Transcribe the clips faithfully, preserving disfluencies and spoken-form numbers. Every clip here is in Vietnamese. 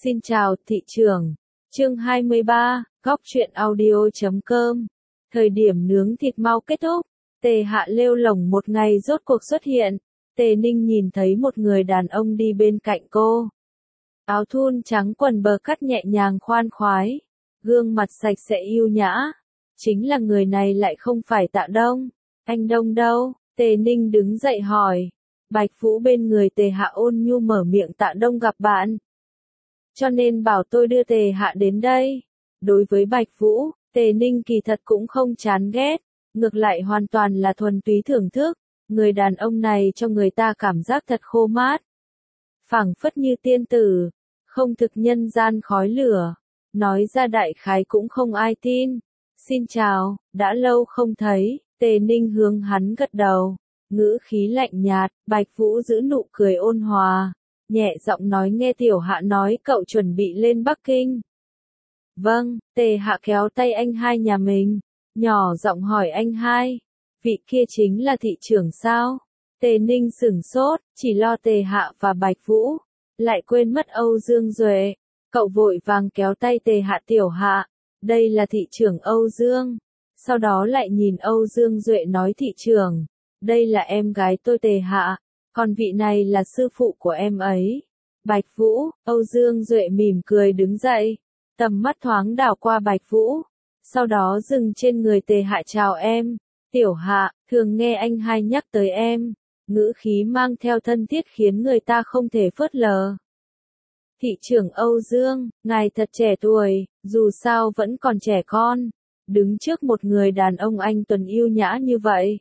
Xin chào thị trường. Chương hai mươi ba, góc truyện audio chấm com. Thời điểm nướng thịt mau kết thúc, Tề Hạ lêu lổng một ngày rốt cuộc xuất hiện. Tề Ninh nhìn thấy một người đàn ông đi bên cạnh cô. Áo thun trắng quần bờ cắt nhẹ nhàng khoan khoái, gương mặt sạch sẽ yêu nhã. Chính là người này lại không phải Tạ Đông. Anh Đông đâu? Tề Ninh đứng dậy hỏi. Bạch Vũ bên người Tề Hạ ôn nhu mở miệng, Tạ Đông gặp bạn, cho nên bảo tôi đưa Tề Hạ đến đây. Đối với Bạch Vũ, Tề Ninh kỳ thật cũng không chán ghét, ngược lại hoàn toàn là thuần túy thưởng thức. Người đàn ông này cho người ta cảm giác thật khô mát, phảng phất như tiên tử, không thực nhân gian khói lửa. Nói ra đại khái cũng không ai tin. Xin chào, đã lâu không thấy. Tề Ninh hướng hắn gật đầu, ngữ khí lạnh nhạt. Bạch Vũ giữ nụ cười ôn hòa, nhẹ giọng nói, nghe Tiểu Hạ nói cậu chuẩn bị lên Bắc Kinh. Vâng. Tề Hạ kéo tay anh hai nhà mình, nhỏ giọng hỏi, anh hai, vị kia chính là thị trưởng sao? Tề Ninh sửng sốt, chỉ lo Tề Hạ và Bạch Vũ, lại quên mất Âu Dương Duệ. Cậu vội vàng kéo tay Tề Hạ, Tiểu Hạ, đây là thị trưởng Âu Dương. Sau đó lại nhìn Âu Dương Duệ nói, thị trưởng, đây là em gái tôi Tề Hạ, còn vị này là sư phụ của em ấy. Bạch Vũ. Âu Dương Duệ mỉm cười đứng dậy, tầm mắt thoáng đảo qua Bạch Vũ, sau đó dừng trên người Tề Hạ, chào em, Tiểu Hạ, thường nghe anh hai nhắc tới em, ngữ khí mang theo thân thiết khiến người ta không thể phớt lờ. Thị trưởng Âu Dương, ngài thật trẻ tuổi, dù sao vẫn còn trẻ con, đứng trước một người đàn ông anh tuấn yêu nhã như vậy.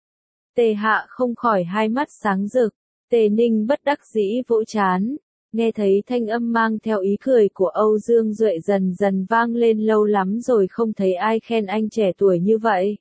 Tề Hạ không khỏi hai mắt sáng rực. Tề Ninh bất đắc dĩ vỗ trán, nghe thấy thanh âm mang theo ý cười của Âu Dương Duệ dần dần vang lên, lâu lắm rồi không thấy ai khen anh trẻ tuổi như vậy.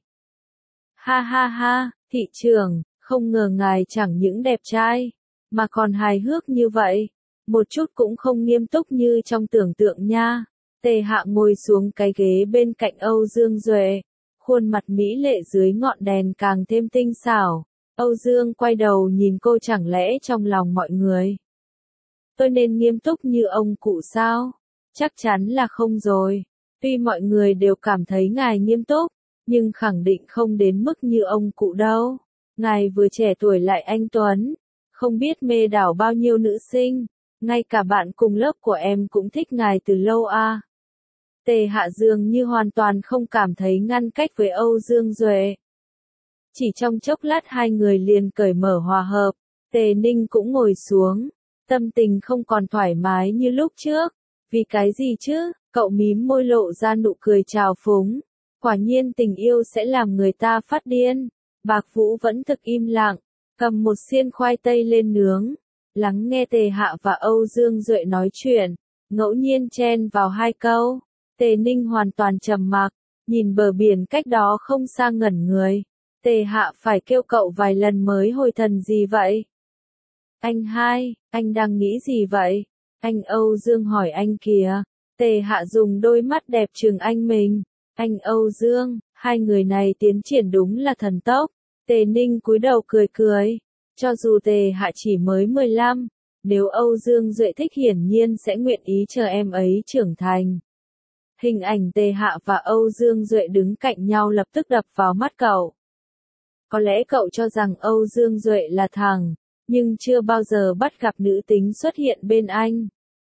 Ha ha ha, thị trưởng, không ngờ ngài chẳng những đẹp trai, mà còn hài hước như vậy, một chút cũng không nghiêm túc như trong tưởng tượng nha. Tề Hạ ngồi xuống cái ghế bên cạnh Âu Dương Duệ, khuôn mặt mỹ lệ dưới ngọn đèn càng thêm tinh xảo. Âu Dương quay đầu nhìn cô, chẳng lẽ trong lòng mọi người tôi nên nghiêm túc như ông cụ sao? Chắc chắn là không rồi. Tuy mọi người đều cảm thấy ngài nghiêm túc, nhưng khẳng định không đến mức như ông cụ đâu. Ngài vừa trẻ tuổi lại anh tuấn, không biết mê đảo bao nhiêu nữ sinh, ngay cả bạn cùng lớp của em cũng thích ngài từ lâu à. Tề Hạ dường như hoàn toàn không cảm thấy ngăn cách với Âu Dương Duệ. Chỉ trong chốc lát hai người liền cởi mở hòa hợp. Tề Ninh cũng ngồi xuống, tâm tình không còn thoải mái như lúc trước. Vì cái gì chứ? Cậu mím môi lộ ra nụ cười trào phúng. Quả nhiên tình yêu sẽ làm người ta phát điên. Bạch Vũ vẫn thực im lặng, cầm một xiên khoai tây lên nướng, lắng nghe Tề Hạ và Âu Dương Duệ nói chuyện, ngẫu nhiên chen vào hai câu. Tề Ninh hoàn toàn trầm mặc, nhìn bờ biển cách đó không xa ngẩn người. Tề Hạ phải kêu cậu vài lần mới hồi thần, gì vậy? Anh hai, anh đang nghĩ gì vậy? Anh Âu Dương hỏi, anh kìa. Tề Hạ dùng đôi mắt đẹp trừng anh mình. Anh Âu Dương, hai người này tiến triển đúng là thần tốc. Tề Ninh cúi đầu cười cười. Cho dù Tề Hạ chỉ mới mười lăm, nếu Âu Dương Duệ thích hiển nhiên sẽ nguyện ý chờ em ấy trưởng thành. Hình ảnh Tề Hạ và Âu Dương Duệ đứng cạnh nhau lập tức đập vào mắt cậu. Có lẽ cậu cho rằng Âu Dương Duệ là thằng, nhưng chưa bao giờ bắt gặp nữ tính xuất hiện bên anh.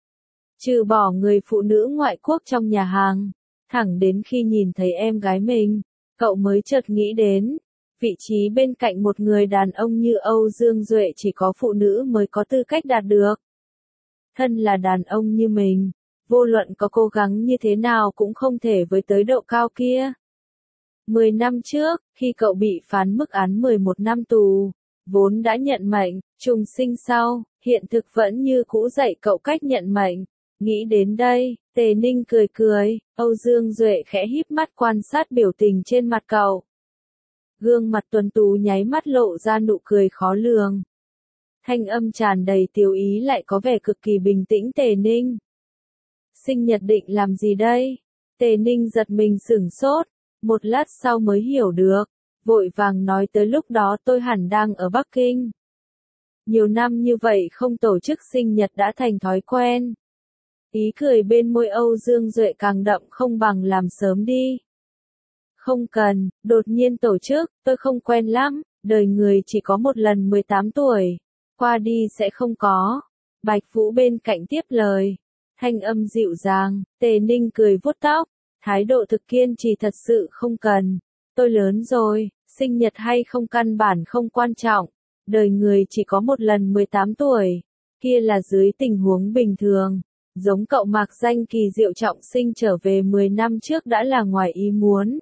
Trừ bỏ người phụ nữ ngoại quốc trong nhà hàng, thẳng đến khi nhìn thấy em gái mình, cậu mới chợt nghĩ đến, vị trí bên cạnh một người đàn ông như Âu Dương Duệ chỉ có phụ nữ mới có tư cách đạt được. Thân là đàn ông như mình, vô luận có cố gắng như thế nào cũng không thể với tới độ cao kia. Mười năm trước, khi cậu bị phán mức án mười một năm tù, vốn đã nhận mệnh, trùng sinh sau, hiện thực vẫn như cũ dạy cậu cách nhận mệnh. Nghĩ đến đây, Tề Ninh cười cười, Âu Dương Duệ khẽ híp mắt quan sát biểu tình trên mặt cậu. Gương mặt tuấn tú nháy mắt lộ ra nụ cười khó lường. Thanh âm tràn đầy tiểu ý lại có vẻ cực kỳ bình tĩnh. Tề Ninh, sinh nhật định làm gì đây? Tề Ninh giật mình sửng sốt, một lát sau mới hiểu được, vội vàng nói, tới lúc đó tôi hẳn đang ở Bắc Kinh. Nhiều năm như vậy không tổ chức sinh nhật đã thành thói quen. Ý cười bên môi Âu Dương Duệ càng đậm không bằng làm sớm đi. Không cần, đột nhiên tổ chức, tôi không quen lắm, đời người chỉ có một lần mười tám tuổi, qua đi sẽ không có. Bạch Vũ bên cạnh tiếp lời, thanh âm dịu dàng, Tề Ninh cười vuốt tóc, thái độ thực kiên trì thật sự không cần, tôi lớn rồi, sinh nhật hay không căn bản không quan trọng, đời người chỉ có một lần mười tám tuổi, kia là dưới tình huống bình thường, giống cậu Mạc Danh kỳ diệu trọng sinh trở về mười năm trước đã là ngoài ý muốn.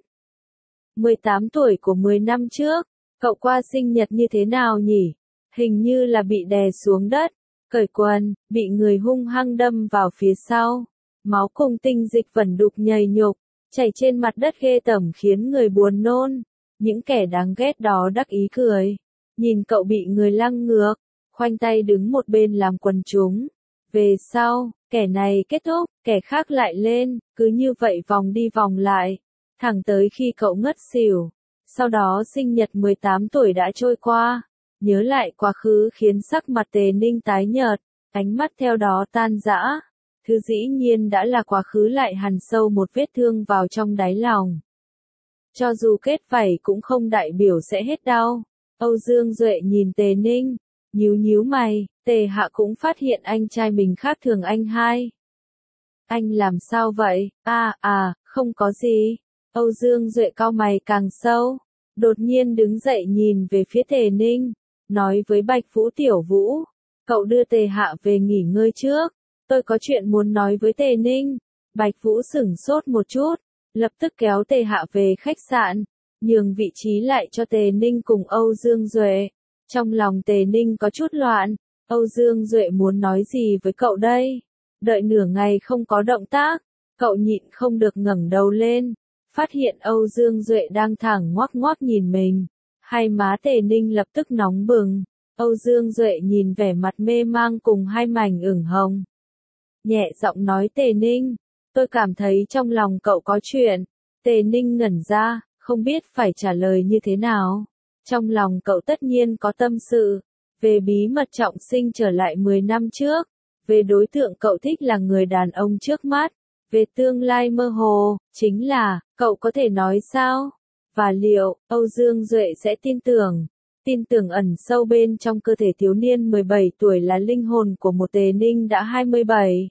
mười tám tuổi của mười năm trước, cậu qua sinh nhật như thế nào nhỉ? Hình như là bị đè xuống đất, cởi quần, bị người hung hăng đâm vào phía sau. Máu cùng tinh dịch vẩn đục nhầy nhục, chảy trên mặt đất ghê tởm khiến người buồn nôn. Những kẻ đáng ghét đó đắc ý cười. Nhìn cậu bị người lăng ngược, khoanh tay đứng một bên làm quần chúng. Về sau, kẻ này kết thúc, kẻ khác lại lên, cứ như vậy vòng đi vòng lại. Thẳng tới khi cậu ngất xỉu. Sau đó sinh nhật mười tám tuổi đã trôi qua. Nhớ lại quá khứ khiến sắc mặt Tề Ninh tái nhợt, ánh mắt theo đó tan rã. Thứ dĩ nhiên đã là quá khứ lại hằn sâu một vết thương vào trong đáy lòng. Cho dù kết vảy cũng không đại biểu sẽ hết đau. Âu Dương Duệ nhìn Tề Ninh, nhíu nhíu mày, Tề Hạ cũng phát hiện anh trai mình khác thường anh hai. Anh làm sao vậy? À à, không có gì. Âu Dương Duệ cau mày càng sâu, đột nhiên đứng dậy nhìn về phía Tề Ninh, nói với Bạch Vũ Tiểu Vũ, cậu đưa Tề Hạ về nghỉ ngơi trước, tôi có chuyện muốn nói với Tề Ninh. Bạch Vũ sửng sốt một chút, lập tức kéo Tề Hạ về khách sạn, nhường vị trí lại cho Tề Ninh cùng Âu Dương Duệ. Trong lòng Tề Ninh có chút loạn, Âu Dương Duệ muốn nói gì với cậu đây? Đợi nửa ngày không có động tác, cậu nhịn không được ngẩng đầu lên, phát hiện Âu Dương Duệ đang thẳng ngoác ngoác nhìn mình. Hai má Tề Ninh lập tức nóng bừng, Âu Dương Duệ nhìn vẻ mặt mê mang cùng hai mảnh ửng hồng. Nhẹ giọng nói Tề Ninh, tôi cảm thấy trong lòng cậu có chuyện. Tề Ninh ngẩn ra, không biết phải trả lời như thế nào. Trong lòng cậu tất nhiên có tâm sự, về bí mật trọng sinh trở lại mười năm trước, về đối tượng cậu thích là người đàn ông trước mắt, về tương lai mơ hồ, chính là, cậu có thể nói sao? Và liệu, Âu Dương Duệ sẽ tin tưởng, tin tưởng ẩn sâu bên trong cơ thể thiếu niên mười bảy tuổi là linh hồn của một Tề Ninh đã hai mươi bảy.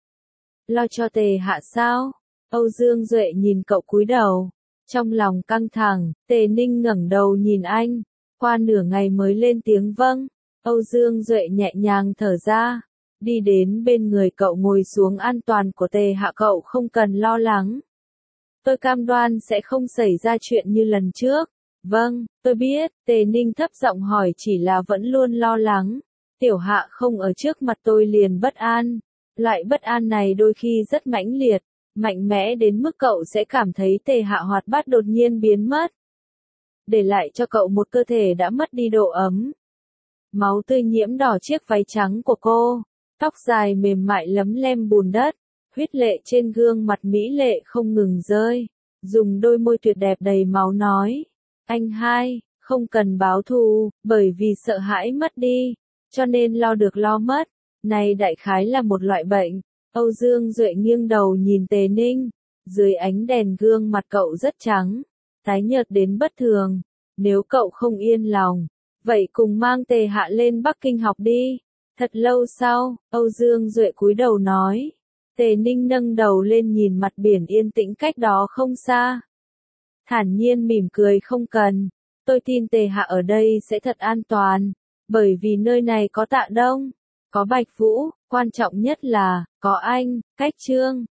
Lo cho Tề Hạ sao? Âu Dương Duệ nhìn cậu cúi đầu, trong lòng căng thẳng, Tề Ninh ngẩng đầu nhìn anh, qua nửa ngày mới lên tiếng vâng. Âu Dương Duệ nhẹ nhàng thở ra, đi đến bên người cậu ngồi xuống, an toàn của Tề Hạ cậu không cần lo lắng. Tôi cam đoan sẽ không xảy ra chuyện như lần trước. Vâng, tôi biết, Tề Ninh thấp giọng hỏi, chỉ là vẫn luôn lo lắng. Tiểu Hạ không ở trước mặt tôi liền bất an. Loại bất an này đôi khi rất mãnh liệt, mạnh mẽ đến mức cậu sẽ cảm thấy Tề Hạ hoạt bát đột nhiên biến mất. Để lại cho cậu một cơ thể đã mất đi độ ấm. Máu tươi nhiễm đỏ chiếc váy trắng của cô, tóc dài mềm mại lấm lem bùn đất, huyết lệ trên gương mặt mỹ lệ không ngừng rơi, dùng đôi môi tuyệt đẹp đầy máu nói, anh hai, không cần báo thù, bởi vì sợ hãi mất đi, cho nên lo được lo mất, này đại khái là một loại bệnh. Âu Dương Duệ nghiêng đầu nhìn Tề Ninh, dưới ánh đèn gương mặt cậu rất trắng, tái nhợt đến bất thường, nếu cậu không yên lòng, vậy cùng mang Tề Hạ lên Bắc Kinh học đi. Thật lâu sau, Âu Dương Duệ cúi đầu nói. Tề Ninh nâng đầu lên nhìn mặt biển yên tĩnh cách đó không xa. Thản nhiên mỉm cười, không cần. Tôi tin Tề Hạ ở đây sẽ thật an toàn. Bởi vì nơi này có Tạ Đông, có Bạch Vũ, quan trọng nhất là, có anh, Cách Trương.